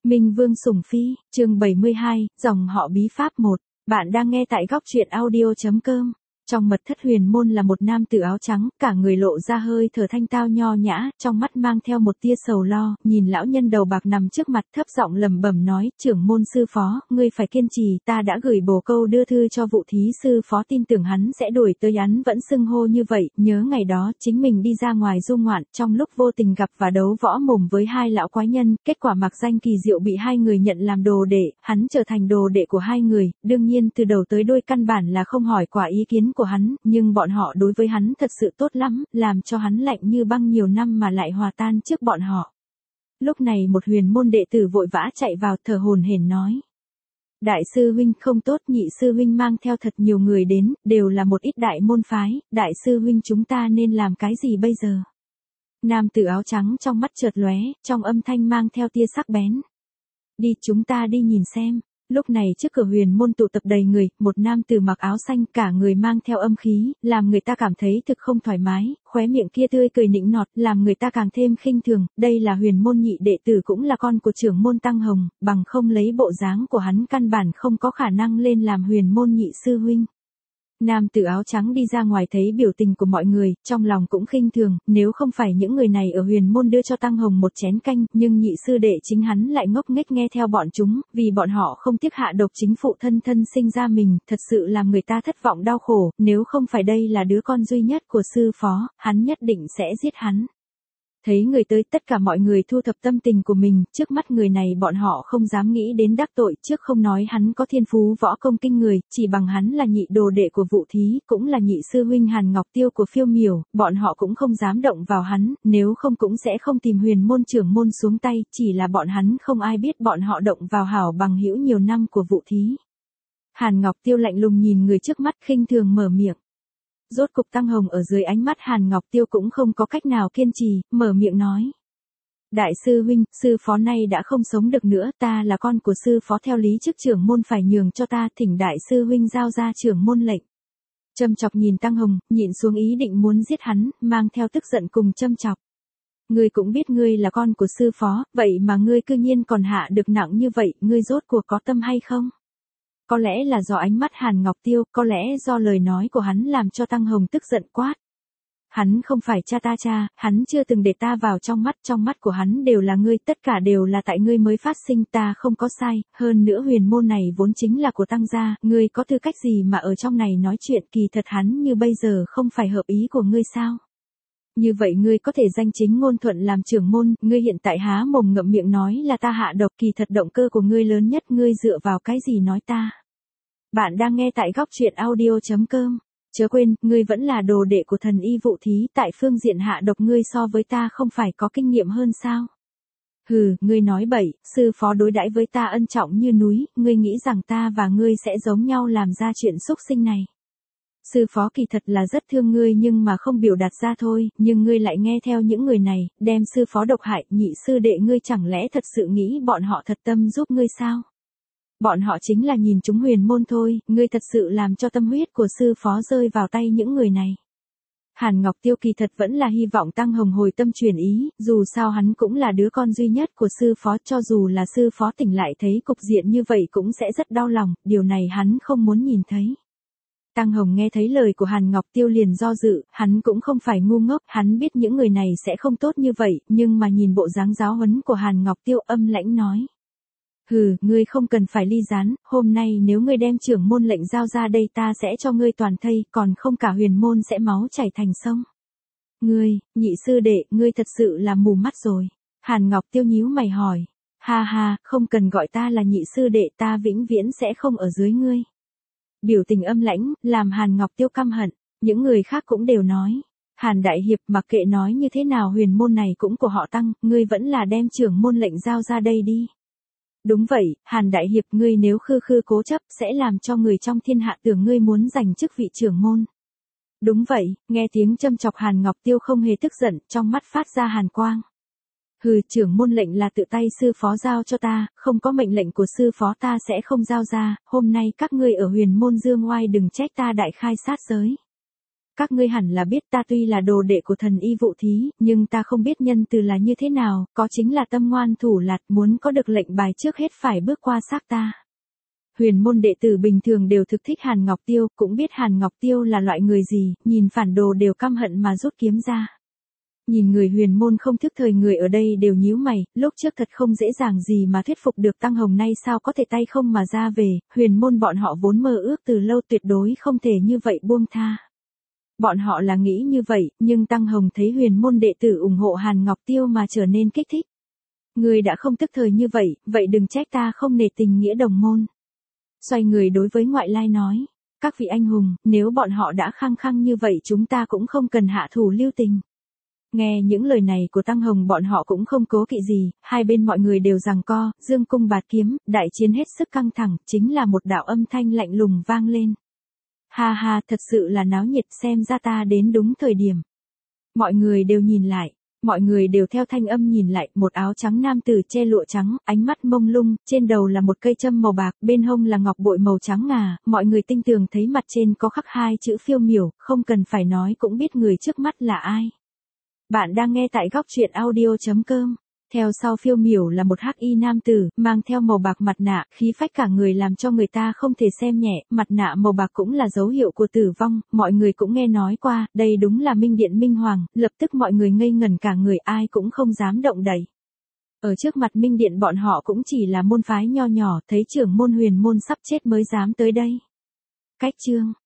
Minh Vương Sủng Phi, chương 72, dòng họ bí pháp 1. Bạn đang nghe tại góc truyện audio.com. Trong mật thất huyền môn là một nam tử áo trắng, cả người lộ ra hơi thở thanh tao nho nhã, trong mắt mang theo một tia sầu lo, nhìn lão nhân đầu bạc nằm trước mặt thấp giọng lẩm bẩm nói, trưởng môn sư phó, ngươi phải kiên trì, ta đã gửi bồ câu đưa thư cho Vụ Thí sư phó, tin tưởng hắn sẽ đuổi tới, hắn vẫn xưng hô như vậy, nhớ ngày đó chính mình đi ra ngoài du ngoạn, trong lúc vô tình gặp và đấu võ mồm với hai lão quái nhân, kết quả mặc danh kỳ diệu bị hai người nhận làm đồ đệ, hắn trở thành đồ đệ của hai người, đương nhiên từ đầu tới đuôi căn bản là không hỏi quả ý kiến của hắn, nhưng bọn họ đối với hắn thật sự tốt lắm, làm cho hắn lạnh như băng nhiều năm mà lại hòa tan trước bọn họ. Lúc này một huyền môn đệ tử vội vã chạy vào thở hổn hển nói. Đại sư huynh không tốt, nhị sư huynh mang theo thật nhiều người đến, đều là một ít đại môn phái, đại sư huynh chúng ta nên làm cái gì bây giờ? Nam tử áo trắng trong mắt chợt lóe, trong âm thanh mang theo tia sắc bén. Đi, chúng ta đi nhìn xem. Lúc này trước cửa huyền môn tụ tập đầy người, một nam tử mặc áo xanh cả người mang theo âm khí, làm người ta cảm thấy thực không thoải mái, khóe miệng kia tươi cười nịnh nọt, làm người ta càng thêm khinh thường, đây là huyền môn nhị đệ tử cũng là con của trưởng môn Tăng Hồng, bằng không lấy bộ dáng của hắn căn bản không có khả năng lên làm huyền môn nhị sư huynh. Nam tử áo trắng đi ra ngoài thấy biểu tình của mọi người, trong lòng cũng khinh thường, nếu không phải những người này ở huyền môn đưa cho Tăng Hồng một chén canh, nhưng nhị sư đệ chính hắn lại ngốc nghếch nghe theo bọn chúng, vì bọn họ không tiếc hạ độc chính phụ thân thân sinh ra mình, thật sự làm người ta thất vọng đau khổ, nếu không phải đây là đứa con duy nhất của sư phó, hắn nhất định sẽ giết hắn. Thấy người tới, tất cả mọi người thu thập tâm tình của mình, trước mắt người này bọn họ không dám nghĩ đến đắc tội, trước không nói hắn có thiên phú võ công kinh người, chỉ bằng hắn là nhị đồ đệ của Vụ Thí, cũng là nhị sư huynh Hàn Ngọc Tiêu của Phiêu Miểu, bọn họ cũng không dám động vào hắn, nếu không cũng sẽ không tìm huyền môn trưởng môn xuống tay, chỉ là bọn hắn không ai biết bọn họ động vào hảo bằng hữu nhiều năm của Vụ Thí. Hàn Ngọc Tiêu lạnh lùng nhìn người trước mắt khinh thường mở miệng. Rốt cục Tăng Hồng ở dưới ánh mắt Hàn Ngọc Tiêu cũng không có cách nào kiên trì, mở miệng nói. Đại sư huynh, sư phó nay đã không sống được nữa, ta là con của sư phó, theo lý chức trưởng môn phải nhường cho ta, thỉnh đại sư huynh giao ra trưởng môn lệnh. Châm chọc nhìn Tăng Hồng, nhịn xuống ý định muốn giết hắn, mang theo tức giận cùng châm chọc. Ngươi cũng biết ngươi là con của sư phó, vậy mà ngươi cư nhiên còn hạ được nặng như vậy, ngươi rốt cuộc có tâm hay không? Có lẽ là do ánh mắt Hàn Ngọc Tiêu, có lẽ do lời nói của hắn làm cho Tăng Hồng tức giận quát. Hắn không phải cha ta cha, hắn chưa từng để ta vào trong mắt của hắn đều là ngươi, tất cả đều là tại ngươi mới phát sinh, ta không có sai, hơn nữa huyền môn này vốn chính là của Tăng gia, ngươi có tư cách gì mà ở trong này nói chuyện, kỳ thật hắn như bây giờ không phải hợp ý của ngươi sao? Như vậy ngươi có thể danh chính ngôn thuận làm trưởng môn, ngươi hiện tại há mồm ngậm miệng nói là ta hạ độc, kỳ thật động cơ của ngươi lớn nhất, ngươi dựa vào cái gì nói ta? Bạn đang nghe tại góc truyện audio.com. Chớ quên, ngươi vẫn là đồ đệ của thần y Vụ Thí, tại phương diện hạ độc ngươi so với ta không phải có kinh nghiệm hơn sao? Hừ, ngươi nói bậy, sư phó đối đãi với ta ân trọng như núi, ngươi nghĩ rằng ta và ngươi sẽ giống nhau làm ra chuyện xúc sinh này. Sư phó kỳ thật là rất thương ngươi nhưng mà không biểu đạt ra thôi, nhưng ngươi lại nghe theo những người này, đem sư phó độc hại, nhị sư đệ ngươi chẳng lẽ thật sự nghĩ bọn họ thật tâm giúp ngươi sao? Bọn họ chính là nhìn chúng huyền môn thôi, ngươi thật sự làm cho tâm huyết của sư phó rơi vào tay những người này. Hàn Ngọc Tiêu kỳ thật vẫn là hy vọng Tăng Hồng hồi tâm chuyển ý, dù sao hắn cũng là đứa con duy nhất của sư phó, cho dù là sư phó tỉnh lại thấy cục diện như vậy cũng sẽ rất đau lòng, điều này hắn không muốn nhìn thấy. Tăng Hồng nghe thấy lời của Hàn Ngọc Tiêu liền do dự, hắn cũng không phải ngu ngốc, hắn biết những người này sẽ không tốt như vậy, nhưng mà nhìn bộ dáng giáo huấn của Hàn Ngọc Tiêu âm lãnh nói. Hừ, ngươi không cần phải ly gián, hôm nay nếu ngươi đem trưởng môn lệnh giao ra đây ta sẽ cho ngươi toàn thây, còn không cả huyền môn sẽ máu chảy thành sông. Ngươi, nhị sư đệ, ngươi thật sự là mù mắt rồi. Hàn Ngọc Tiêu nhíu mày hỏi. Ha ha, không cần gọi ta là nhị sư đệ, ta vĩnh viễn sẽ không ở dưới ngươi. Biểu tình âm lãnh, làm Hàn Ngọc Tiêu căm hận, những người khác cũng đều nói. Hàn Đại Hiệp, mặc kệ nói như thế nào huyền môn này cũng của họ Tăng, ngươi vẫn là đem trưởng môn lệnh giao ra đây đi. Đúng vậy, Hàn Đại Hiệp, ngươi nếu khư khư cố chấp sẽ làm cho người trong thiên hạ tưởng ngươi muốn giành chức vị trưởng môn. Đúng vậy, nghe tiếng châm chọc Hàn Ngọc Tiêu không hề tức giận, trong mắt phát ra hàn quang. Hừ, trưởng môn lệnh là tự tay sư phó giao cho ta, không có mệnh lệnh của sư phó ta sẽ không giao ra, hôm nay các ngươi ở huyền môn dương oai đừng trách ta đại khai sát giới. Các ngươi hẳn là biết ta tuy là đồ đệ của thần y Vụ Thí, nhưng ta không biết nhân từ là như thế nào, có chính là tâm ngoan thủ lạt, muốn có được lệnh bài trước hết phải bước qua xác ta. Huyền môn đệ tử bình thường đều thực thích Hàn Ngọc Tiêu, cũng biết Hàn Ngọc Tiêu là loại người gì, nhìn phản đồ đều căm hận mà rút kiếm ra. Nhìn người huyền môn không thức thời, người ở đây đều nhíu mày, lúc trước thật không dễ dàng gì mà thuyết phục được Tăng Hồng, nay sao có thể tay không mà ra về, huyền môn bọn họ vốn mơ ước từ lâu tuyệt đối không thể như vậy buông tha. Bọn họ là nghĩ như vậy, nhưng Tăng Hồng thấy huyền môn đệ tử ủng hộ Hàn Ngọc Tiêu mà trở nên kích thích. Người đã không tức thời như vậy, vậy đừng trách ta không nể tình nghĩa đồng môn. Xoay người đối với ngoại lai nói, các vị anh hùng, nếu bọn họ đã khăng khăng như vậy chúng ta cũng không cần hạ thủ lưu tình. Nghe những lời này của Tăng Hồng, bọn họ cũng không cố kỵ gì, hai bên mọi người đều giằng co, dương cung bạt kiếm, đại chiến hết sức căng thẳng, chính là một đạo âm thanh lạnh lùng vang lên. Ha ha, thật sự là náo nhiệt, xem ra ta đến đúng thời điểm. Mọi người đều nhìn lại, mọi người đều theo thanh âm nhìn lại, một áo trắng nam tử che lụa trắng, ánh mắt mông lung, trên đầu là một cây châm màu bạc, bên hông là ngọc bội màu trắng ngà, mọi người tinh tường thấy mặt trên có khắc hai chữ Phiêu Miểu, không cần phải nói cũng biết người trước mắt là ai. Bạn đang nghe tại góc truyện audio.com. Theo sau Phiêu Miểu là một hắc y nam tử, mang theo màu bạc mặt nạ, khí phách cả người làm cho người ta không thể xem nhẹ, mặt nạ màu bạc cũng là dấu hiệu của tử vong, mọi người cũng nghe nói qua, đây đúng là Minh Điện Minh Hoàng, lập tức mọi người ngây ngẩn cả người, ai cũng không dám động đậy. Ở trước mặt Minh Điện bọn họ cũng chỉ là môn phái nho nhỏ, thấy trưởng môn huyền môn sắp chết mới dám tới đây. Cách chương